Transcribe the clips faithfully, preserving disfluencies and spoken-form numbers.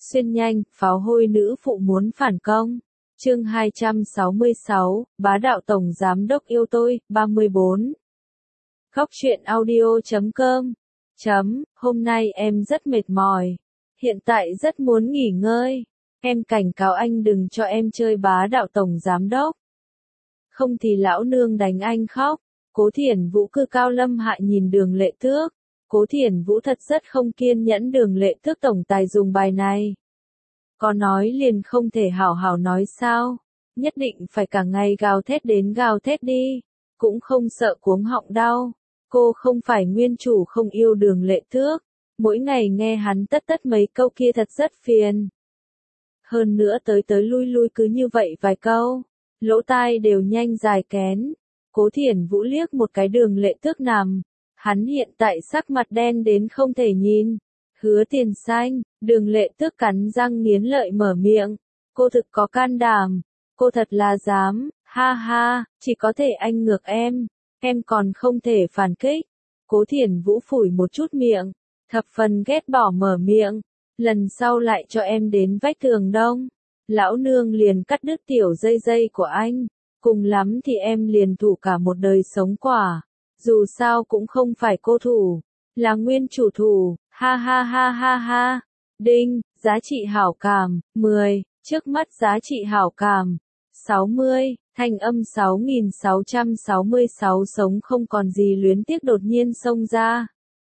Xuyên nhanh, pháo hôi nữ phụ muốn phản công. Chương hai trăm sáu mươi sáu, bá đạo tổng giám đốc yêu tôi, ba mươi bốn. Góc truyện audio chấm com. Chấm, hôm nay em rất mệt mỏi. Hiện tại rất muốn nghỉ ngơi. Em cảnh cáo anh đừng cho em chơi bá đạo tổng giám đốc. Không thì lão nương đánh anh khóc. Cố Thiển Vũ cư cao lâm hạ nhìn Đường Lệ Tước. Cố Thiển Vũ thật rất không kiên nhẫn. Đường Lệ Tước tổng tài dùng bài này. Có nói liền không thể hảo hảo nói sao? Nhất định phải cả ngày gào thét đến gào thét đi. Cũng không sợ cuống họng đau. Cô không phải nguyên chủ không yêu Đường Lệ Tước. Mỗi ngày nghe hắn tất tất mấy câu kia thật rất phiền. Hơn nữa tới tới lui lui cứ như vậy vài câu. Lỗ tai đều nhanh dài kén. Cố Thiển Vũ liếc một cái Đường Lệ Tước nằm. Hắn hiện tại sắc mặt đen đến không thể nhìn. Hứa Tiền Xanh, Đường Lệ Tước cắn răng nghiến lợi mở miệng. Cô thực có can đảm. Cô thật là dám, ha ha, chỉ có thể anh ngược em. Em còn không thể phản kích. Cố Thiển Vũ phủi một chút miệng. Thập phần ghét bỏ mở miệng. Lần sau lại cho em đến vách tường đông. Lão nương liền cắt đứt tiểu dây dây của anh. Cùng lắm thì em liền thủ cả một đời sống quả. Dù sao cũng không phải cô thủ. Là nguyên chủ thủ. Ha ha ha ha ha. Đinh, giá trị hảo cảm, mười, trước mắt giá trị hảo cảm, sáu mươi, thanh âm sáu nghìn sáu trăm sáu mươi sáu sống không còn gì luyến tiếc đột nhiên xông ra.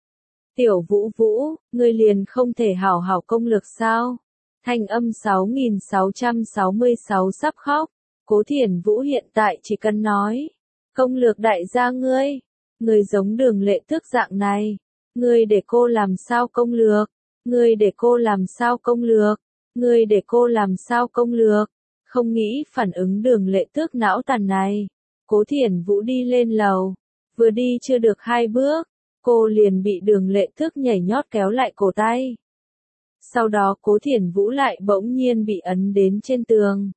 Tiểu Vũ Vũ, ngươi liền không thể hảo hảo công lược sao? Thanh âm sáu nghìn sáu trăm sáu mươi sáu sắp khóc. Cố Thiển Vũ hiện tại chỉ cần nói. Công lược đại gia ngươi. Ngươi giống Đường Lệ Tước dạng này. Ngươi để cô làm sao công lược? Ngươi để cô làm sao công lược? Ngươi để cô làm sao công lược? Không nghĩ phản ứng Đường Lệ Tước não tàn này. Cố Thiển Vũ đi lên lầu. Vừa đi chưa được hai bước. Cô liền bị Đường Lệ Tước nhảy nhót kéo lại cổ tay. Sau đó Cố Thiển Vũ lại bỗng nhiên bị ấn đến trên tường.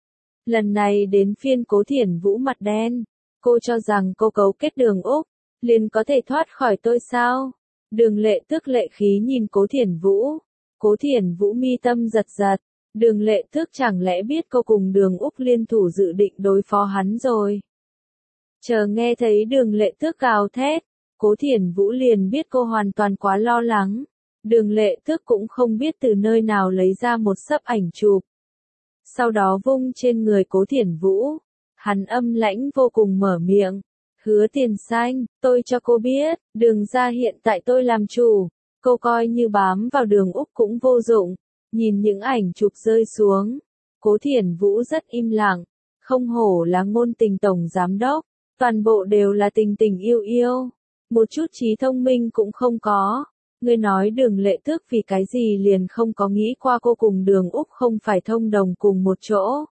Lần này đến phiên Cố Thiển Vũ mặt đen. Cô cho rằng cô cấu kết Đường Úc. Liền có thể thoát khỏi tôi sao? Đường Lệ Tước lệ khí nhìn Cố Thiển Vũ. Cố Thiển Vũ mi tâm giật giật. Đường Lệ Tước chẳng lẽ biết cô cùng Đường Úc liên thủ dự định đối phó hắn rồi. Chờ nghe thấy Đường Lệ Tước gào thét. Cố Thiển Vũ liền biết cô hoàn toàn quá lo lắng. Đường Lệ Tước cũng không biết từ nơi nào lấy ra một xấp ảnh chụp. Sau đó vung trên người Cố Thiển Vũ. Hắn âm lãnh vô cùng mở miệng. Hứa Tiền Xanh, tôi cho cô biết, Đường ra hiện tại tôi làm chủ. Cô coi như bám vào Đường Úc cũng vô dụng. Nhìn những ảnh chụp rơi xuống. Cố Thiển Vũ rất im lặng. Không hổ là ngôn tình tổng giám đốc. Toàn bộ đều là tình tình yêu yêu. Một chút trí thông minh cũng không có. Ngươi nói Đường Lệ Tước vì cái gì liền không có nghĩ qua cô cùng Đường Úc không phải thông đồng cùng một chỗ.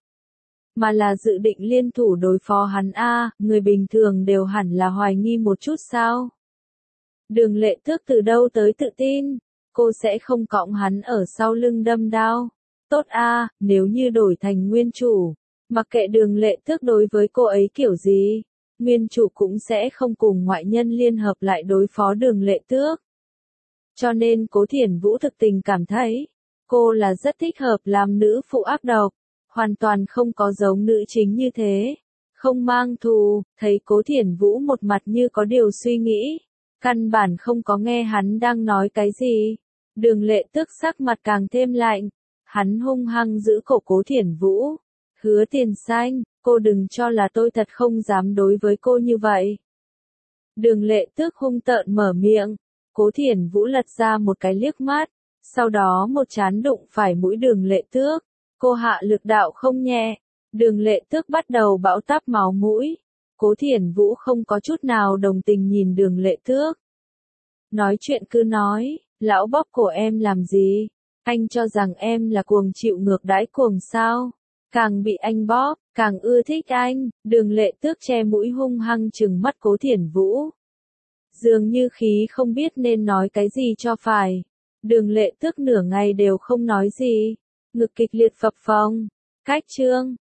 Mà là dự định liên thủ đối phó hắn a, người bình thường đều hẳn là hoài nghi một chút sao. Đường Lệ Tước từ đâu tới tự tin, cô sẽ không cõng hắn ở sau lưng đâm đao. Tốt a, nếu như đổi thành nguyên chủ, mặc kệ Đường Lệ Tước đối với cô ấy kiểu gì, nguyên chủ cũng sẽ không cùng ngoại nhân liên hợp lại đối phó Đường Lệ Tước. Cho nên Cố Thiển Vũ thực tình cảm thấy, cô là rất thích hợp làm nữ phụ ác độc. Hoàn toàn không có giống nữ chính như thế. Không mang thù, thấy Cố Thiển Vũ một mặt như có điều suy nghĩ. Căn bản không có nghe hắn đang nói cái gì. Đường Lệ Tước sắc mặt càng thêm lạnh. Hắn hung hăng giữ cổ Cố Thiển Vũ. Hứa Tiền Xanh, cô đừng cho là tôi thật không dám đối với cô như vậy. Đường Lệ Tước hung tợn mở miệng. Cố Thiển Vũ lật ra một cái liếc mắt. Sau đó một trán đụng phải mũi Đường Lệ Tước. Cô hạ lực đạo không nhẹ. Đường Lệ Tước bắt đầu bão táp máu mũi. Cố Thiển Vũ không có chút nào đồng tình nhìn Đường Lệ Tước. Nói chuyện cứ nói, lão bóp cổ em làm gì? Anh cho rằng em là cuồng chịu ngược đãi cuồng sao? Càng bị anh bóp, càng ưa thích anh. Đường Lệ Tước che mũi hung hăng trừng mắt Cố Thiển Vũ. Dường như khí không biết nên nói cái gì cho phải. Đường Lệ Tước nửa ngày đều không nói gì. Ngực kịch liệt phập phồng. Cách chương,